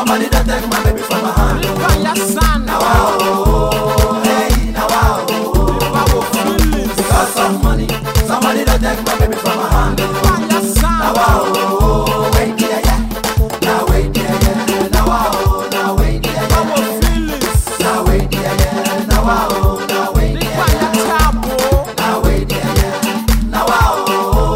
Somebody that take my baby from my hand. Now wow, hey, now wow. Because of money, somebody that take my baby from my hand. Now wow, wait there, yeah. Now wait there, yeah. Now wow, now wait there, yeah. Now wait there, yeah. Now wow, now wait there, yeah. Now wait there, yeah. Now wow.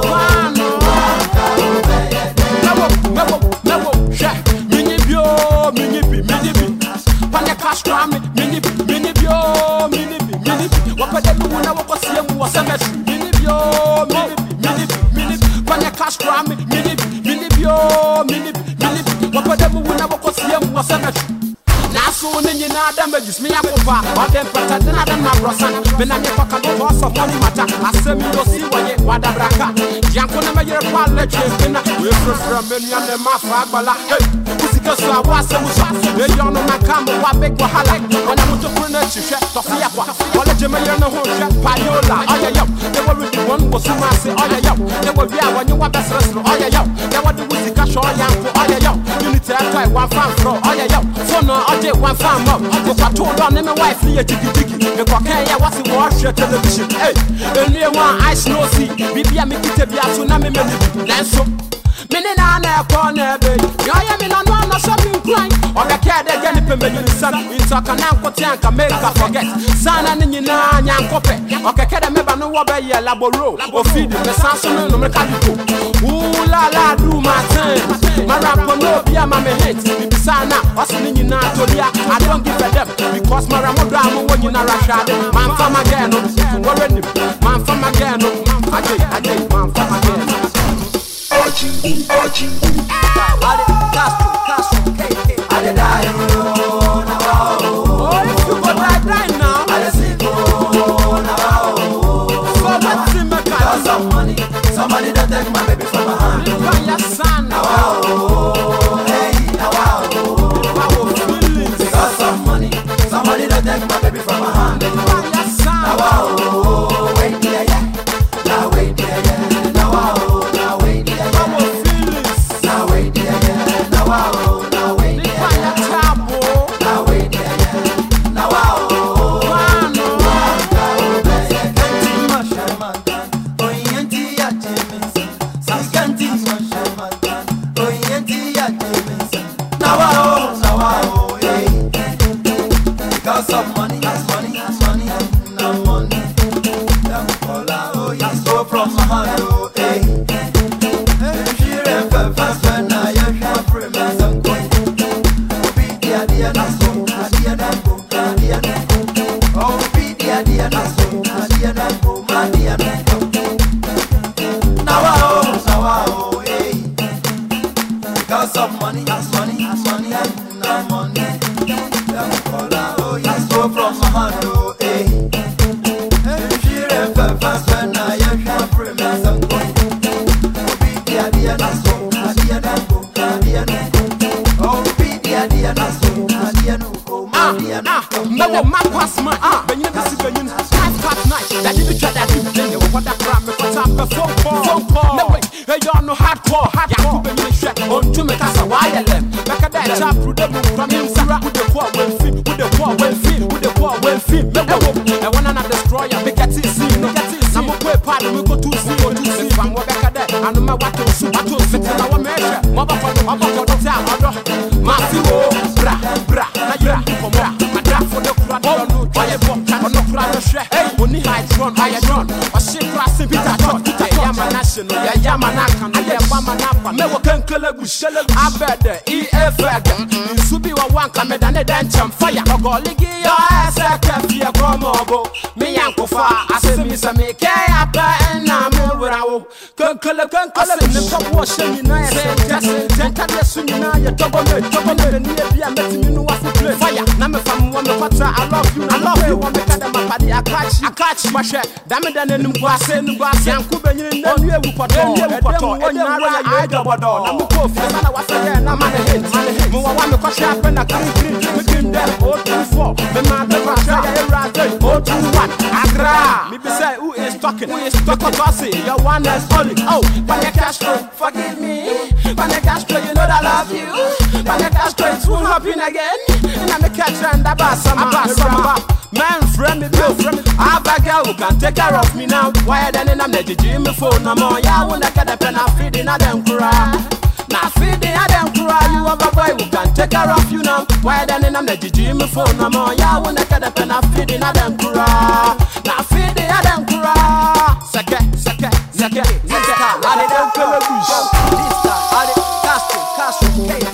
Damages me up over, or them better than my brother. When I never can go for money matter, I say me to see what I braka. Yanko never your college, we from many and the Mafabala. Because I was they don't know my camera, what big wahala. When I want to put a chef, Sofia, all the Jamaican Payola, oh yeah, they were with one was Sumasi, oh yeah, they were there when you were best restaurant, oh yeah, they were the Wizika show, oh yeah, you need to have one fan from, oh yeah, so no, I did one fan up. I told on my wife, Lia Jiggy, the Cockaya was a watch television. Hey, the near one I snow see, Bibia Mikita Tsunami, Lanso. Minana corner, baby. I am in one something crying. Or the cat again, the son, in Sakanako Tanka, make her forget. Sana Nina, Yankope, or Kakada Mebano, Laboro, or feed the Sanson, no Mecanico. Ooh la la, do my turn. Marapono, Pia, Mamma Hits, Sana, or Nina, Tolia. I don't give a damn because Maramodrama, when you're not Rashad, man from again, man from again, man from again. Archie. Castro, I die. Oh, if you go die now, I say go now. So much in my car. Some money, somebody that take my baby from my hand. Your son now. Hey, now. Because of money, somebody that take my baby from my hand. Your son now. Wait there, yeah. Now wait there, yeah. Now. I bet the EF Subi wa wanka me dane dencham fire Ogoligi yo ese kefi e komobo Me yanko fa asemi se me ke apa na me wurawo Kenkele ne papo sheni na ye Tenta de sunina ye tobo me ni e bia metimi no wafu play Fire na me fam wo me pata I love you wo me kada mapadi akachi mahwe dame dane nim kwase yanko benyini na nu ewu poto wonyara ai dobodo na muko fi na wasege na mane hit mo wa me kwase apena green there 024 me ma be kwase ya erade 021 agra me be say who is talking because your one is only Pane Castro forgive me Pane Castro you know that I love you Pane Castro it's who popping again. And I'm a catcher and a bassama. Man, friend me, Bill, friend me. I have a girl who can take care of me now. Why then I'm the Jimmy phone no more. Yeah, when I get a pen, I'm feeding at them cry. Now feeding at them cry. You have a boy who can take care of you now. Why then I'm the Jimmy phone no more. Yeah, when I get a pen, I'm feeding at them cry. Now feeding at them cry. Sake. I didn't kill a bush. I did Castro.